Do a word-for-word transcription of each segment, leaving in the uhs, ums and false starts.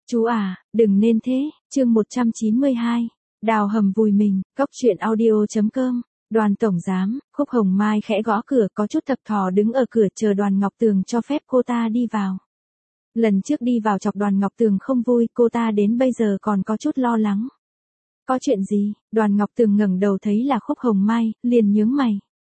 Chú à, đừng nên thế, chương một trăm chín mươi hai. Đào hầm vùi mình, cóc truyện audio chấm com. Đoàn tổng giám, Khúc Hồng Mai khẽ gõ cửa, có chút thập thò đứng ở cửa chờ Đoàn Ngọc Tường cho phép cô ta đi vào. Lần trước đi vào chọc Đoàn Ngọc Tường không vui, cô ta đến bây giờ còn có chút lo lắng. Có chuyện gì? Đoàn Ngọc Tường ngẩng đầu thấy là Khúc Hồng Mai, liền nhướng mày.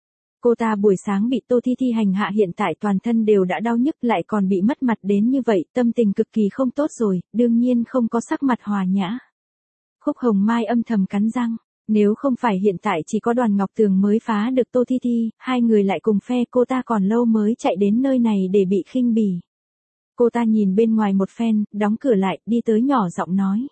Cô ta buổi sáng bị Tô Thi Thi hành hạ, hiện tại toàn thân đều đã đau nhức, lại còn bị mất mặt đến như vậy, tâm tình cực kỳ không tốt rồi, đương nhiên không có sắc mặt hòa nhã. Khúc Hồng Mai âm thầm cắn răng, nếu không phải hiện tại chỉ có Đoàn Ngọc Tường mới phá được Tô Thi Thi, hai người lại cùng phe, cô ta còn lâu mới chạy đến nơi này để bị khinh bỉ. Cô ta nhìn bên ngoài một phen, đóng cửa lại, đi tới nhỏ giọng nói.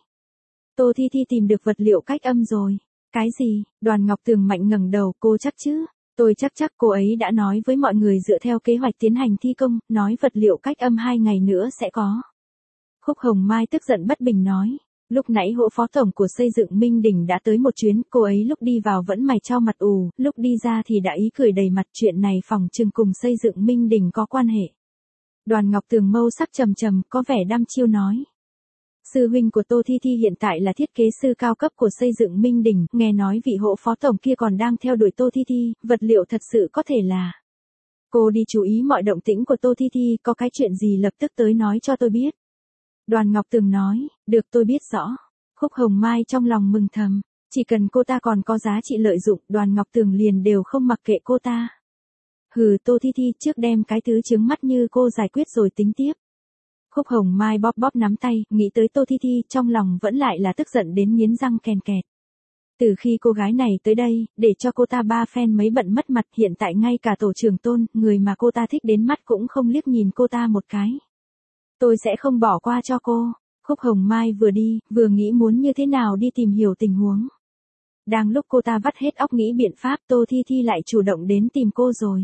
Tô Thi Thi tìm được vật liệu cách âm rồi. Cái gì? Đoàn Ngọc Tường mạnh ngẩng đầu, cô chắc chứ? Tôi chắc chắc cô ấy đã nói với mọi người dựa theo kế hoạch tiến hành thi công, nói vật liệu cách âm hai ngày nữa sẽ có. Khúc Hồng Mai tức giận bất bình nói. Lúc nãy hộ phó tổng của xây dựng Minh Đình đã tới một chuyến, cô ấy lúc đi vào vẫn mày cho mặt ù, lúc đi ra thì đã ý cười đầy mặt, chuyện này phòng trừng cùng xây dựng Minh Đình có quan hệ. Đoàn Ngọc Tường mâu sắc trầm trầm, có vẻ đăm chiêu nói. Sư huynh của Tô Thi Thi hiện tại là thiết kế sư cao cấp của xây dựng Minh Đình, nghe nói vị hộ phó tổng kia còn đang theo đuổi Tô Thi Thi, vật liệu thật sự có thể là. Cô đi chú ý mọi động tĩnh của Tô Thi Thi, có cái chuyện gì lập tức tới nói cho tôi biết. Đoàn Ngọc Tường nói, được tôi biết rõ. Khúc Hồng Mai trong lòng mừng thầm, chỉ cần cô ta còn có giá trị lợi dụng, Đoàn Ngọc Tường liền đều không mặc kệ cô ta. Hừ, Tô Thi Thi trước đem cái thứ chướng mắt như cô giải quyết rồi tính tiếp. Khúc Hồng Mai bóp bóp nắm tay, nghĩ tới Tô Thi Thi, trong lòng vẫn lại là tức giận đến nghiến răng kèn kẹt. Từ khi cô gái này tới đây, để cho cô ta ba phen mấy bận mất mặt, hiện tại ngay cả tổ trưởng Tôn, người mà cô ta thích đến mắt cũng không liếc nhìn cô ta một cái. Tôi sẽ không bỏ qua cho cô. Khúc Hồng Mai vừa đi, vừa nghĩ muốn như thế nào đi tìm hiểu tình huống. Đang lúc cô ta vắt hết óc nghĩ biện pháp, Tô Thi Thi lại chủ động đến tìm cô rồi.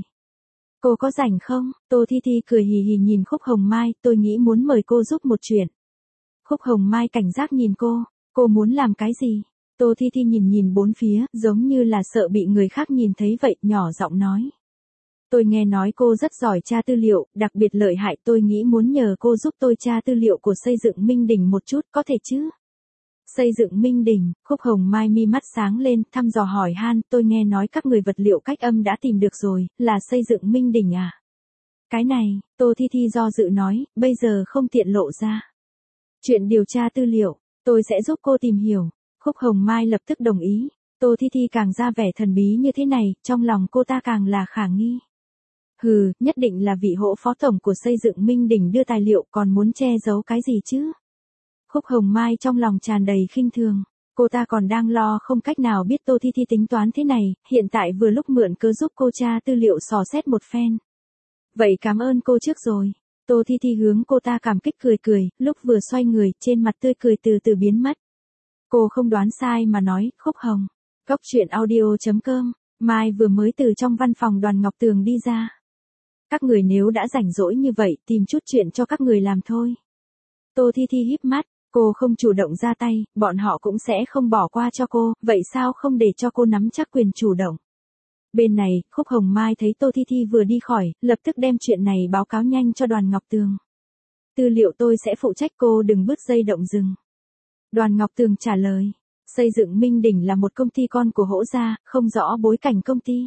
Cô có rảnh không? Tô Thi Thi cười hì hì nhìn Khúc Hồng Mai, tôi nghĩ muốn mời cô giúp một chuyện. Khúc Hồng Mai cảnh giác nhìn cô, cô muốn làm cái gì? Tô Thi Thi nhìn nhìn bốn phía, giống như là sợ bị người khác nhìn thấy vậy, nhỏ giọng nói. Tôi nghe nói cô rất giỏi tra tư liệu, đặc biệt lợi hại, tôi nghĩ muốn nhờ cô giúp tôi tra tư liệu của xây dựng Minh Đình một chút, có thể chứ? Xây dựng Minh Đình, Khúc Hồng Mai mi mắt sáng lên, thăm dò hỏi han, tôi nghe nói các người vật liệu cách âm đã tìm được rồi, là xây dựng Minh Đình à? Cái này, Tô Thi Thi do dự nói, bây giờ không tiện lộ ra. Chuyện điều tra tư liệu, tôi sẽ giúp cô tìm hiểu. Khúc Hồng Mai lập tức đồng ý. Tô Thi Thi càng ra vẻ thần bí như thế này, trong lòng cô ta càng là khả nghi. Hừ, nhất định là vị hộ phó tổng của xây dựng Minh Đình đưa tài liệu, còn muốn che giấu cái gì chứ? Khúc Hồng Mai trong lòng tràn đầy khinh thường, cô ta còn đang lo không cách nào biết Tô Thi Thi tính toán thế này, hiện tại vừa lúc mượn cớ giúp cô tra tư liệu dò xét một phen. Vậy cảm ơn cô trước rồi. Tô Thi Thi hướng cô ta cảm kích cười cười, lúc vừa xoay người, trên mặt tươi cười từ từ biến mất. Cô không đoán sai mà nói, Khúc Hồng. Cóc truyện audio chấm com, Mai vừa mới từ trong văn phòng Đoàn Ngọc Tường đi ra. Các người nếu đã rảnh rỗi như vậy, tìm chút chuyện cho các người làm thôi. Tô Thi Thi híp mắt, cô không chủ động ra tay, bọn họ cũng sẽ không bỏ qua cho cô, vậy sao không để cho cô nắm chắc quyền chủ động. Bên này, Khúc Hồng Mai thấy Tô Thi Thi vừa đi khỏi, lập tức đem chuyện này báo cáo nhanh cho Đoàn Ngọc Tường. Tư liệu tôi sẽ phụ trách, cô đừng bứt dây động rừng. Đoàn Ngọc Tường trả lời, xây dựng Minh Đình là một công ty con của Hỗ gia, không rõ bối cảnh công ty.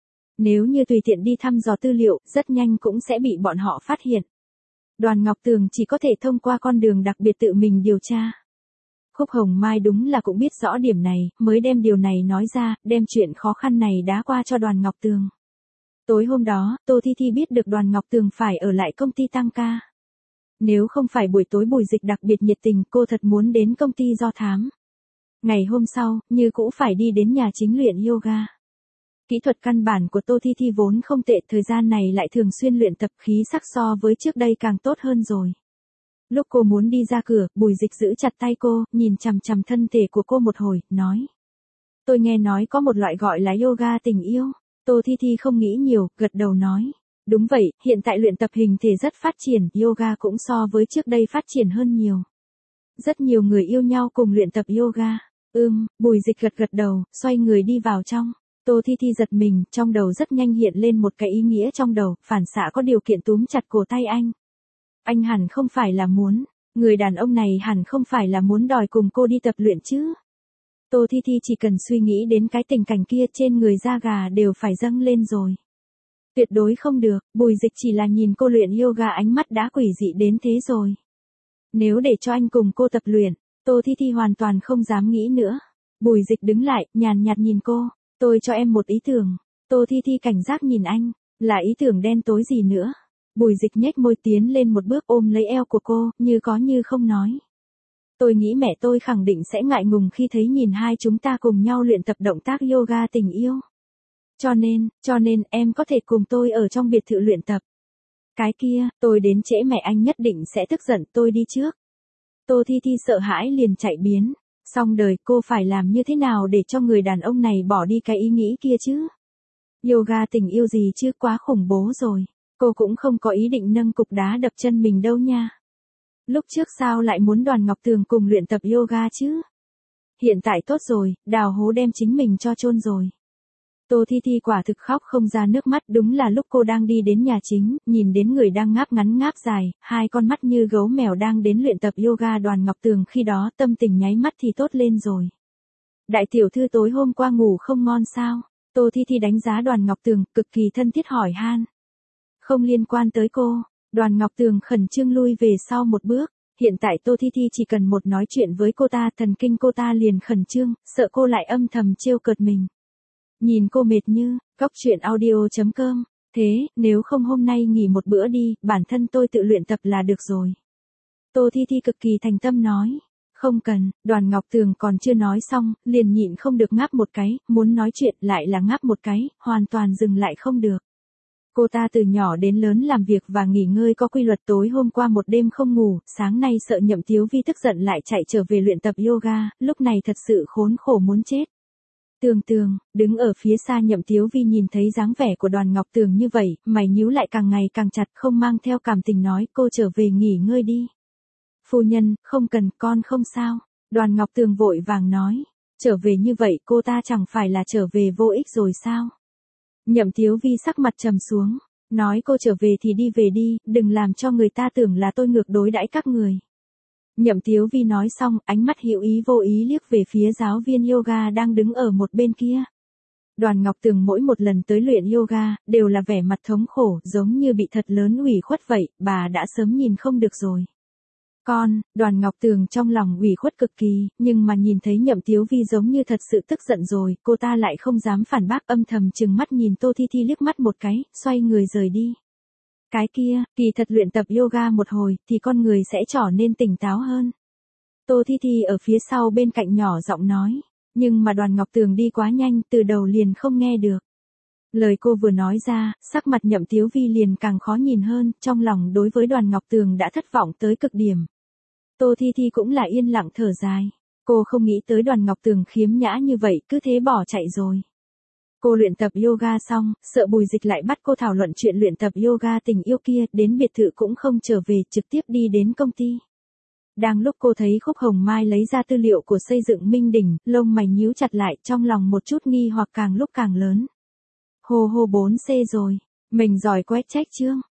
Nếu như tùy tiện đi thăm dò tư liệu, rất nhanh cũng sẽ bị bọn họ phát hiện. Đoàn Ngọc Tường chỉ có thể thông qua con đường đặc biệt tự mình điều tra. Khúc Hồng Mai đúng là cũng biết rõ điểm này, mới đem điều này nói ra, đem chuyện khó khăn này đá qua cho Đoàn Ngọc Tường. Tối hôm đó, Tô Thi Thi biết được Đoàn Ngọc Tường phải ở lại công ty tăng ca. Nếu không phải buổi tối Bùi Dịch đặc biệt nhiệt tình, cô thật muốn đến công ty do thám. Ngày hôm sau, như cũ phải đi đến nhà chính luyện yoga. Kỹ thuật căn bản của Tô Thi Thi vốn không tệ, thời gian này lại thường xuyên luyện tập, khí sắc so với trước đây càng tốt hơn rồi. Lúc cô muốn đi ra cửa, Bùi Dịch giữ chặt tay cô, nhìn chằm chằm thân thể của cô một hồi, nói. Tôi nghe nói có một loại gọi là yoga tình yêu. Tô Thi Thi không nghĩ nhiều, gật đầu nói. Đúng vậy, hiện tại luyện tập hình thể rất phát triển, yoga cũng so với trước đây phát triển hơn nhiều. Rất nhiều người yêu nhau cùng luyện tập yoga. Ừm, Bùi Dịch gật gật đầu, xoay người đi vào trong. Tô Thi Thi giật mình, trong đầu rất nhanh hiện lên một cái ý nghĩa trong đầu, phản xạ có điều kiện túm chặt cổ tay anh. Anh hẳn không phải là muốn, Người đàn ông này hẳn không phải là muốn đòi cùng cô đi tập luyện chứ. Tô Thi Thi chỉ cần suy nghĩ đến cái tình cảnh kia trên người da gà đều phải dâng lên rồi. Tuyệt đối không được, Bùi Dịch chỉ là nhìn cô luyện yoga ánh mắt đã quỷ dị đến thế rồi. Nếu để cho anh cùng cô tập luyện, Tô Thi Thi hoàn toàn không dám nghĩ nữa. Bùi Dịch đứng lại, nhàn nhạt nhìn cô, tôi cho em một ý tưởng. Tô Thi Thi cảnh giác nhìn anh, là ý tưởng đen tối gì nữa. Bùi Dịch nhếch môi tiến lên một bước ôm lấy eo của cô, như có như không nói. Tôi nghĩ mẹ tôi khẳng định sẽ ngại ngùng khi thấy nhìn hai chúng ta cùng nhau luyện tập động tác yoga tình yêu. Cho nên, cho nên em có thể cùng tôi ở trong biệt thự luyện tập. Cái kia, tôi đến trễ mẹ anh nhất định sẽ tức giận, tôi đi trước. Tô Thi Thi sợ hãi liền chạy biến. Xong đời, cô phải làm như thế nào để cho người đàn ông này bỏ đi cái ý nghĩ kia chứ? Yoga tình yêu gì chứ, quá khủng bố rồi. Cô cũng không có ý định nâng cục đá đập chân mình đâu nha. Lúc trước sao lại muốn Đoàn Ngọc Tường cùng luyện tập yoga chứ? Hiện tại tốt rồi, đào hố đem chính mình cho chôn rồi. Tô Thi Thi quả thực khóc không ra nước mắt, đúng là lúc cô đang đi đến nhà chính, nhìn đến người đang ngáp ngắn ngáp dài, hai con mắt như gấu mèo đang đến luyện tập yoga Đoàn Ngọc Tường, khi đó tâm tình nháy mắt thì tốt lên rồi. Đại tiểu thư tối hôm qua ngủ không ngon sao? Tô Thi Thi đánh giá Đoàn Ngọc Tường, cực kỳ thân thiết hỏi han. Không liên quan tới cô. Đoàn Ngọc Tường khẩn trương lui về sau một bước. Hiện tại Tô Thi Thi chỉ cần một nói chuyện với cô ta, thần kinh cô ta liền khẩn trương, sợ cô lại âm thầm trêu cợt mình. Nhìn cô mệt như, góc truyện audio chấm com. Thế, nếu không hôm nay nghỉ một bữa đi, bản thân tôi tự luyện tập là được rồi. Tô Thi Thi cực kỳ thành tâm nói. Không cần, Đoàn Ngọc Tường còn chưa nói xong, liền nhịn không được ngáp một cái, muốn nói chuyện lại là ngáp một cái, hoàn toàn dừng lại không được. Cô ta từ nhỏ đến lớn làm việc và nghỉ ngơi có quy luật, tối hôm qua một đêm không ngủ, sáng nay sợ Nhậm Tiếu Vi tức giận lại chạy trở về luyện tập yoga, lúc này thật sự khốn khổ muốn chết. Tường Tường, đứng ở phía xa Nhậm Tiếu Vi nhìn thấy dáng vẻ của Đoàn Ngọc Tường như vậy, mày nhíu lại càng ngày càng chặt, không mang theo cảm tình nói, cô trở về nghỉ ngơi đi. Phu nhân, không cần, con không sao. Đoàn Ngọc Tường vội vàng nói, trở về như vậy cô ta chẳng phải là trở về vô ích rồi sao? Nhậm Tiếu Vi sắc mặt trầm xuống, nói cô trở về thì đi về đi, đừng làm cho người ta tưởng là tôi ngược đối đãi các người. Nhậm Tiếu Vi nói xong, ánh mắt hữu ý vô ý liếc về phía giáo viên yoga đang đứng ở một bên kia. Đoàn Ngọc Tường mỗi một lần tới luyện yoga, đều là vẻ mặt thống khổ, giống như bị thật lớn ủy khuất vậy, bà đã sớm nhìn không được rồi. Con, Đoàn Ngọc Tường trong lòng ủy khuất cực kỳ, nhưng mà nhìn thấy Nhậm Tiếu Vi giống như thật sự tức giận rồi, cô ta lại không dám phản bác, âm thầm trừng mắt nhìn Tô Thi Thi liếc mắt một cái, xoay người rời đi. Cái kia, kỳ thật luyện tập yoga một hồi, thì con người sẽ trở nên tỉnh táo hơn. Tô Thi Thi ở phía sau bên cạnh nhỏ giọng nói, nhưng mà Đoàn Ngọc Tường đi quá nhanh, từ đầu liền không nghe được. Lời cô vừa nói ra, sắc mặt Nhậm Tiếu Vi liền càng khó nhìn hơn, trong lòng đối với Đoàn Ngọc Tường đã thất vọng tới cực điểm. Tô Thi Thi cũng là yên lặng thở dài. Cô không nghĩ tới Đoàn Ngọc Tường khiếm nhã như vậy, cứ thế bỏ chạy rồi. Cô luyện tập yoga xong, sợ Bùi Dịch lại bắt cô thảo luận chuyện luyện tập yoga tình yêu kia, đến biệt thự cũng không trở về, trực tiếp đi đến công ty. Đang lúc cô thấy Khúc Hồng Mai lấy ra tư liệu của xây dựng Minh Đỉnh, lông mày nhíu chặt lại, trong lòng một chút nghi hoặc càng lúc càng lớn. Hô hô bốn C rồi, mình giỏi quét check chưa?